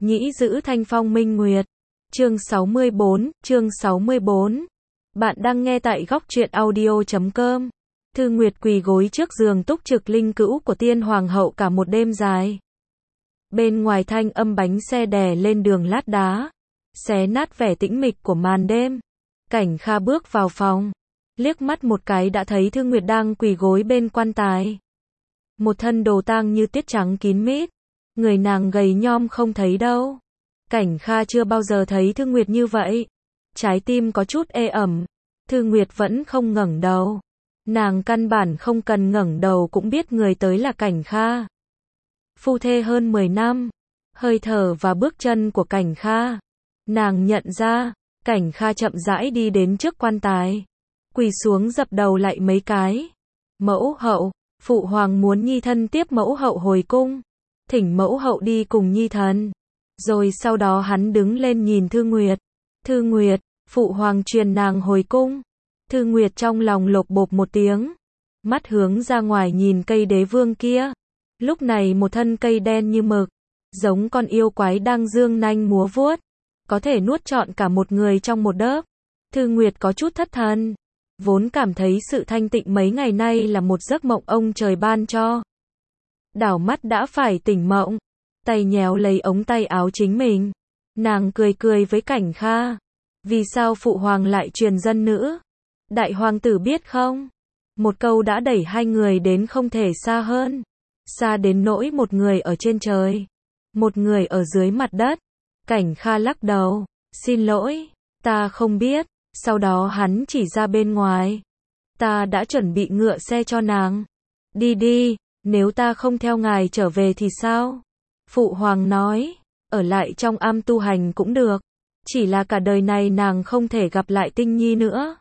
Nhĩ giữ thanh phong minh nguyệt. Chương 64. Bạn đang nghe tại góc truyện audio.com. Thư Nguyệt quỳ gối trước giường túc trực linh cữu của tiên hoàng hậu cả một đêm dài. Bên ngoài thanh âm bánh xe đè lên đường lát đá, xé nát vẻ tĩnh mịch của màn đêm. Cảnh Kha bước vào phòng, liếc mắt một cái đã thấy Thư Nguyệt đang quỳ gối bên quan tài. Một thân đồ tang như tiết trắng kín mít, người nàng gầy nhom không thấy đâu. Cảnh Kha chưa bao giờ thấy Thư Nguyệt như vậy, trái tim có chút ê ẩm. Thư Nguyệt vẫn không ngẩng đầu, nàng căn bản không cần ngẩng đầu cũng biết người tới là Cảnh Kha. Phu thê hơn 10 năm, hơi thở và bước chân của Cảnh Kha, nàng nhận ra. Cảnh Kha chậm rãi đi đến trước quan tài, quỳ xuống dập đầu lại mấy cái. Mẫu hậu, phụ hoàng muốn nhi thân tiếp mẫu hậu hồi cung, thỉnh mẫu hậu đi cùng nhi thần. Rồi sau đó hắn đứng lên nhìn Thư Nguyệt. Thư Nguyệt, phụ hoàng truyền nàng hồi cung. Thư Nguyệt trong lòng lột bột một tiếng, mắt hướng ra ngoài nhìn cây đế vương kia. Lúc này một thân cây đen như mực, giống con yêu quái đang dương nanh múa vuốt, có thể nuốt trọn cả một người trong một đớp. Thư Nguyệt có chút thất thần, vốn cảm thấy sự thanh tịnh mấy ngày nay là một giấc mộng ông trời ban cho. Đảo mắt đã phải tỉnh mộng, tay nhéo lấy ống tay áo chính mình. Nàng cười cười với Cảnh Kha. Vì sao phụ hoàng lại truyền dân nữ? Đại hoàng tử biết không? Một câu đã đẩy hai người đến không thể xa hơn. Xa đến nỗi một người ở trên trời, một người ở dưới mặt đất. Cảnh Kha lắc đầu, xin lỗi, ta không biết. Sau đó hắn chỉ ra bên ngoài. Ta đã chuẩn bị ngựa xe cho nàng. Đi đi, nếu ta không theo ngài trở về thì sao? Phụ hoàng nói, ở lại trong am tu hành cũng được. Chỉ là cả đời này nàng không thể gặp lại Tinh Nhi nữa.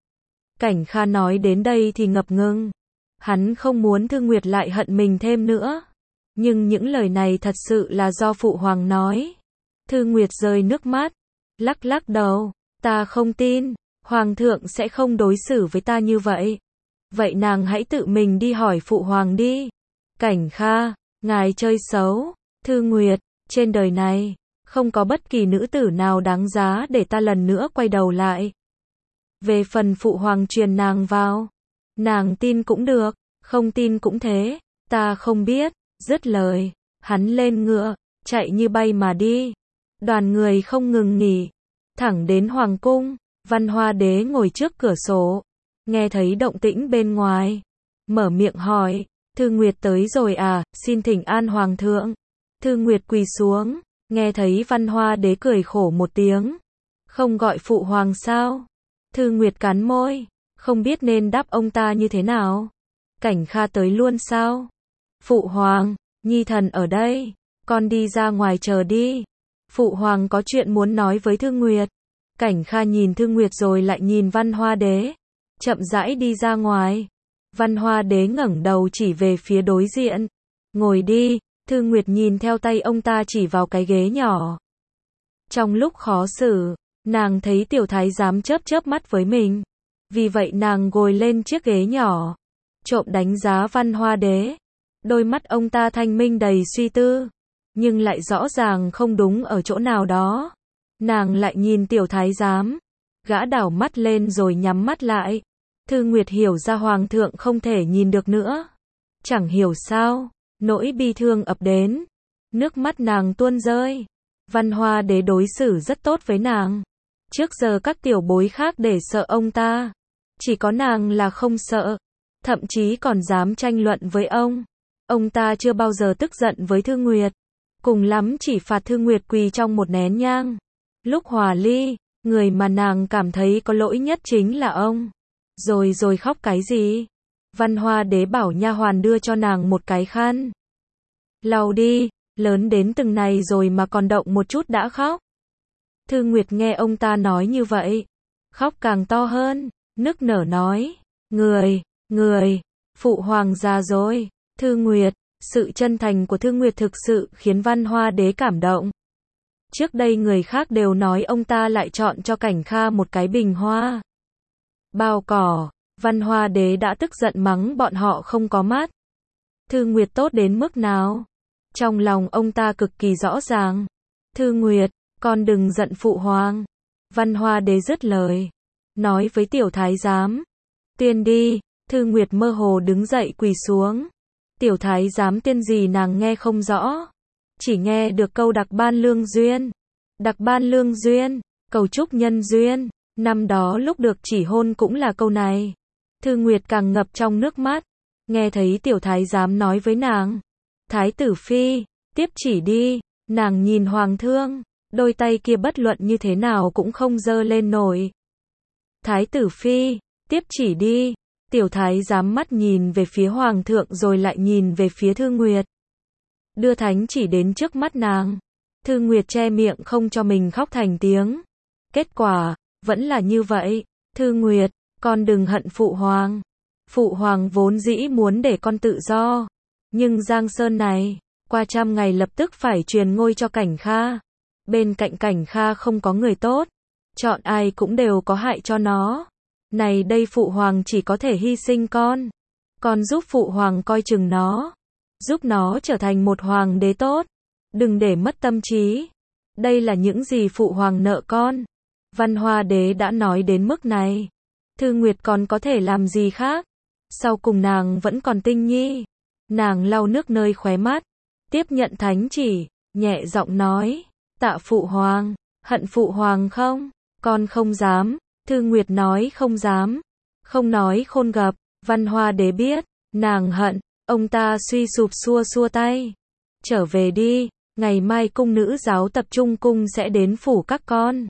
Cảnh Kha nói đến đây thì ngập ngừng. Hắn không muốn Thư Nguyệt lại hận mình thêm nữa. Nhưng những lời này thật sự là do phụ hoàng nói. Thư Nguyệt rơi nước mắt, lắc lắc đầu. Ta không tin, hoàng thượng sẽ không đối xử với ta như vậy. Vậy nàng hãy tự mình đi hỏi phụ hoàng đi. Cảnh Kha, ngài chơi xấu. Thư Nguyệt, trên đời này, không có bất kỳ nữ tử nào đáng giá để ta lần nữa quay đầu lại. Về phần phụ hoàng truyền nàng vào, nàng tin cũng được, không tin cũng thế, ta không biết. Dứt lời, hắn lên ngựa, chạy như bay mà đi. Đoàn người không ngừng nghỉ, thẳng đến hoàng cung. Văn Hoa Đế ngồi trước cửa sổ, nghe thấy động tĩnh bên ngoài, mở miệng hỏi, Thư Nguyệt tới rồi à, xin thỉnh an hoàng thượng. Thư Nguyệt quỳ xuống, nghe thấy Văn Hoa Đế cười khổ một tiếng. Không gọi phụ hoàng sao? Thư Nguyệt cắn môi, không biết nên đáp ông ta như thế nào. Cảnh Kha tới luôn sao? Phụ hoàng, nhi thần ở đây, con đi ra ngoài chờ đi. Phụ hoàng có chuyện muốn nói với Thư Nguyệt. Cảnh Kha nhìn Thư Nguyệt rồi lại nhìn Văn Hoa Đế, chậm rãi đi ra ngoài. Văn Hoa Đế ngẩng đầu chỉ về phía đối diện. Ngồi đi. Thư Nguyệt nhìn theo tay ông ta chỉ vào cái ghế nhỏ. Trong lúc khó xử, nàng thấy tiểu thái giám chớp chớp mắt với mình. Vì vậy nàng ngồi lên chiếc ghế nhỏ, trộm đánh giá Văn Hoa Đế. Đôi mắt ông ta thanh minh đầy suy tư, nhưng lại rõ ràng không đúng ở chỗ nào đó. Nàng lại nhìn tiểu thái giám, gã đảo mắt lên rồi nhắm mắt lại. Thư Nguyệt hiểu ra hoàng thượng không thể nhìn được nữa. Chẳng hiểu sao, nỗi bi thương ập đến, nước mắt nàng tuôn rơi. Văn Hoa Đế đối xử rất tốt với nàng. Trước giờ các tiểu bối khác để sợ ông ta, chỉ có nàng là không sợ, thậm chí còn dám tranh luận với ông. Ông ta chưa bao giờ tức giận với Thư Nguyệt, cùng lắm chỉ phạt Thư Nguyệt quỳ trong một nén nhang. Lúc hòa ly, người mà nàng cảm thấy có lỗi nhất chính là ông. Rồi khóc cái gì? Văn Hoa Đế bảo nha hoàn đưa cho nàng một cái khăn. Lau đi, lớn đến từng này rồi mà còn động một chút đã khóc. Thư Nguyệt nghe ông ta nói như vậy, khóc càng to hơn, nức nở nói, người, phụ hoàng già rồi. Thư Nguyệt, sự chân thành của Thư Nguyệt thực sự khiến Văn Hoa Đế cảm động. Trước đây người khác đều nói ông ta lại chọn cho Cảnh Kha một cái bình hoa bao cỏ. Văn Hoa Đế đã tức giận mắng bọn họ không có mắt. Thư Nguyệt tốt đến mức nào? Trong lòng ông ta cực kỳ rõ ràng. Thư Nguyệt, con đừng giận phụ hoàng. Văn Hoa Đế dứt lời, nói với tiểu thái giám, tuyên đi. Thư Nguyệt mơ hồ đứng dậy quỳ xuống. Tiểu thái giám tuyên gì nàng nghe không rõ, chỉ nghe được câu đặc ban lương duyên. Đặc ban lương duyên, cầu chúc nhân duyên. Năm đó lúc được chỉ hôn cũng là câu này. Thư Nguyệt càng ngập trong nước mắt, nghe thấy tiểu thái giám nói với nàng, thái tử phi, tiếp chỉ đi. Nàng nhìn hoàng thương, đôi tay kia bất luận như thế nào cũng không giơ lên nổi. Thái tử phi, tiếp chỉ đi. Tiểu thái giám mắt nhìn về phía hoàng thượng rồi lại nhìn về phía Thư Nguyệt. Đưa thánh chỉ đến trước mắt nàng. Thư Nguyệt che miệng không cho mình khóc thành tiếng. Kết quả, vẫn là như vậy. Thư Nguyệt, con đừng hận phụ hoàng. Phụ hoàng vốn dĩ muốn để con tự do. Nhưng Giang Sơn này, qua 100 ngày lập tức phải truyền ngôi cho Cảnh Kha. Bên cạnh Cảnh Kha không có người tốt. Chọn ai cũng đều có hại cho nó. Này đây phụ hoàng chỉ có thể hy sinh con. Con giúp phụ hoàng coi chừng nó. Giúp nó trở thành một hoàng đế tốt. Đừng để mất tâm trí. Đây là những gì phụ hoàng nợ con. Văn Hoa Đế đã nói đến mức này. Thư Nguyệt còn có thể làm gì khác. Sau cùng nàng vẫn còn tinh nhi. Nàng lau nước nơi khóe mắt. Tiếp nhận thánh chỉ. Nhẹ giọng nói. Tạ phụ hoàng. Hận phụ hoàng không? Con không dám. Thư Nguyệt nói không dám. Không nói khôn gặp. Văn Hoa Đế biết. Nàng hận. Ông ta suy sụp xua xua tay. Trở về đi. Ngày mai cung nữ giáo tập trung cung sẽ đến phủ các con.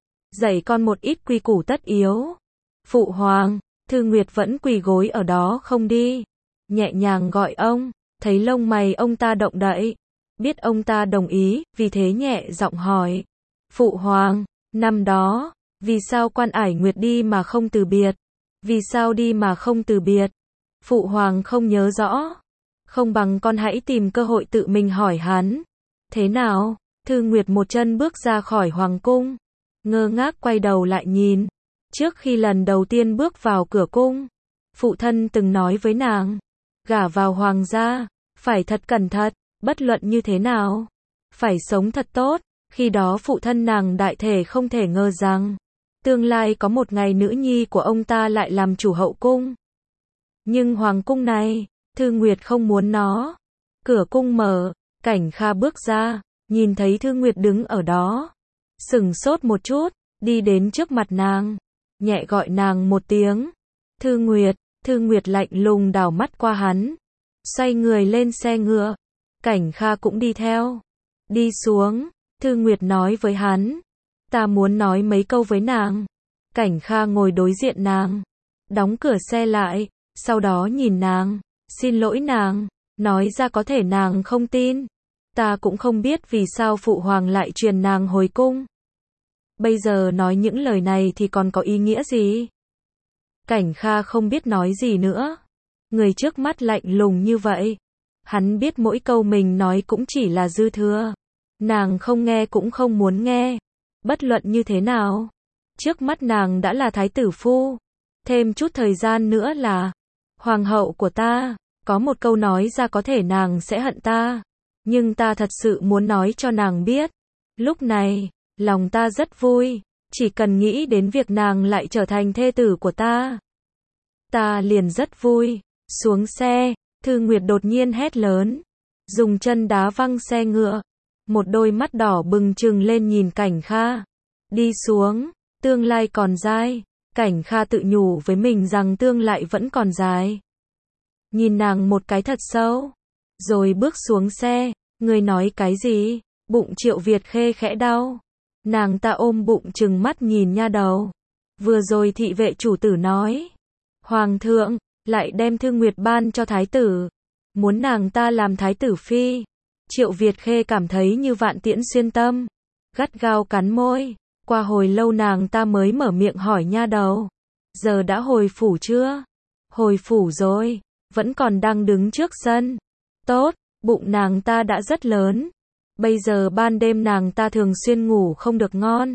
Dạy con một ít quy củ tất yếu. Phụ hoàng. Thư Nguyệt vẫn quỳ gối ở đó không đi. Nhẹ nhàng gọi ông. Thấy lông mày ông ta động đậy. Biết ông ta đồng ý, vì thế nhẹ giọng hỏi. Phụ hoàng, năm đó, vì sao Quan Ải Nguyệt đi mà không từ biệt? Vì sao đi mà không từ biệt? Phụ hoàng không nhớ rõ. Không bằng con hãy tìm cơ hội tự mình hỏi hắn. Thế nào? Thư Nguyệt một chân bước ra khỏi hoàng cung. Ngơ ngác quay đầu lại nhìn. Trước khi lần đầu tiên bước vào cửa cung, phụ thân từng nói với nàng. Gả vào hoàng gia, phải thật cẩn thận, bất luận như thế nào. Phải sống thật tốt. Khi đó phụ thân nàng đại thể không thể ngờ rằng tương lai có một ngày nữ nhi của ông ta lại làm chủ hậu cung. Nhưng hoàng cung này, Thư Nguyệt không muốn nó. Cửa cung mở, Cảnh Kha bước ra, nhìn thấy Thư Nguyệt đứng ở đó. Sửng sốt một chút, đi đến trước mặt nàng, nhẹ gọi nàng một tiếng. Thư Nguyệt. Thư Nguyệt lạnh lùng đảo mắt qua hắn, xoay người lên xe ngựa. Cảnh Kha cũng đi theo. Đi xuống, Thư Nguyệt nói với hắn. Ta muốn nói mấy câu với nàng. Cảnh Kha ngồi đối diện nàng, đóng cửa xe lại, sau đó nhìn nàng, xin lỗi nàng, nói ra có thể nàng không tin. Ta cũng không biết vì sao phụ hoàng lại truyền nàng hồi cung. Bây giờ nói những lời này thì còn có ý nghĩa gì? Cảnh Kha không biết nói gì nữa. Người trước mắt lạnh lùng như vậy. Hắn biết mỗi câu mình nói cũng chỉ là dư thừa. Nàng không nghe cũng không muốn nghe. Bất luận như thế nào, trước mắt nàng đã là thái tử phu. Thêm chút thời gian nữa là hoàng hậu của ta. Có một câu nói ra có thể nàng sẽ hận ta. Nhưng ta thật sự muốn nói cho nàng biết. Lúc này, lòng ta rất vui. Chỉ cần nghĩ đến việc nàng lại trở thành thê tử của ta, ta liền rất vui. Xuống xe, Thư Nguyệt đột nhiên hét lớn, dùng chân đá văng xe ngựa. Một đôi mắt đỏ bừng trừng lên nhìn Cảnh Kha. Đi xuống, tương lai còn dài. Cảnh Kha tự nhủ với mình rằng tương lai vẫn còn dài. Nhìn nàng một cái thật sâu, rồi bước xuống xe. Người nói cái gì? Bụng Triệu Việt Khê khẽ đau. Nàng ta ôm bụng trừng mắt nhìn nha đầu. Vừa rồi thị vệ chủ tử nói, hoàng thượng lại đem Thư Nguyệt ban cho thái tử, muốn nàng ta làm thái tử phi. Triệu Việt Khê cảm thấy như vạn tiễn xuyên tâm, gắt gao cắn môi. Qua hồi lâu nàng ta mới mở miệng hỏi nha đầu, giờ đã hồi phủ chưa? Hồi phủ rồi, vẫn còn đang đứng trước sân. Tốt, bụng nàng ta đã rất lớn. Bây giờ ban đêm nàng ta thường xuyên ngủ không được ngon.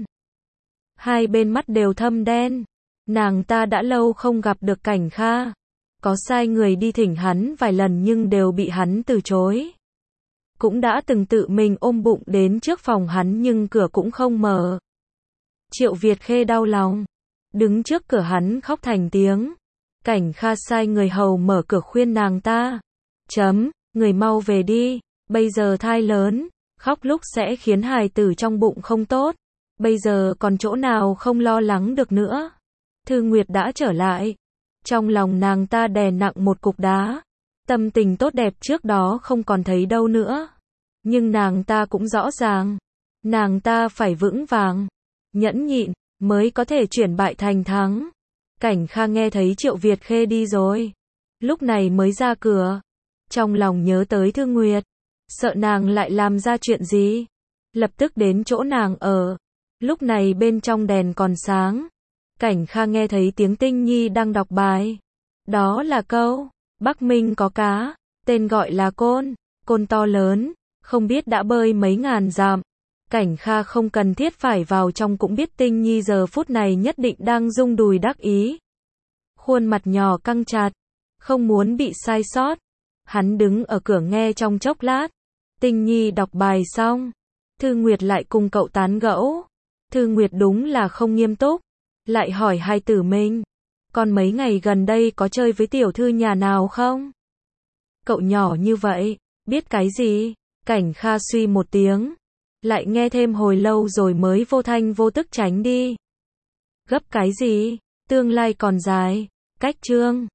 Hai bên mắt đều thâm đen. Nàng ta đã lâu không gặp được Cảnh Kha. Có sai người đi thỉnh hắn vài lần nhưng đều bị hắn từ chối. cũng đã từng tự mình ôm bụng đến trước phòng hắn nhưng cửa cũng không mở. Triệu Việt Khê đau lòng, đứng trước cửa hắn khóc thành tiếng. Cảnh Kha sai người hầu mở cửa khuyên nàng ta. Người mau về đi, bây giờ thai lớn, khóc lúc sẽ khiến hài tử trong bụng không tốt. Bây giờ còn chỗ nào không lo lắng được nữa. Thư Nguyệt đã trở lại. Trong lòng nàng ta đè nặng một cục đá. Tâm tình tốt đẹp trước đó không còn thấy đâu nữa. Nhưng nàng ta cũng rõ ràng. Nàng ta phải vững vàng, nhẫn nhịn, mới có thể chuyển bại thành thắng. Cảnh Kha nghe thấy Triệu Việt Khê đi rồi. Lúc này mới ra cửa. Trong lòng nhớ tới Thư Nguyệt. Sợ nàng lại làm ra chuyện gì. Lập tức đến chỗ nàng ở. Lúc này bên trong đèn còn sáng. Cảnh Kha nghe thấy tiếng Tinh Nhi đang đọc bài. Đó là câu Bắc Minh có cá, tên gọi là côn. Côn to lớn, không biết đã bơi mấy ngàn dặm. Cảnh Kha không cần thiết phải vào trong cũng biết Tinh Nhi giờ phút này nhất định đang rung đùi đắc ý. Khuôn mặt nhỏ căng chặt, không muốn bị sai sót. Hắn đứng ở cửa nghe trong chốc lát. Tinh Nhi đọc bài xong, Thư Nguyệt lại cùng cậu tán gẫu. Thư Nguyệt đúng là không nghiêm túc, lại hỏi hai tử mình. Con mấy ngày gần đây có chơi với tiểu thư nhà nào không? Cậu nhỏ như vậy, biết cái gì? Cảnh Kha suy một tiếng, lại nghe thêm hồi lâu rồi mới vô thanh vô tức tránh đi. Gấp cái gì? Tương lai còn dài. Cách chương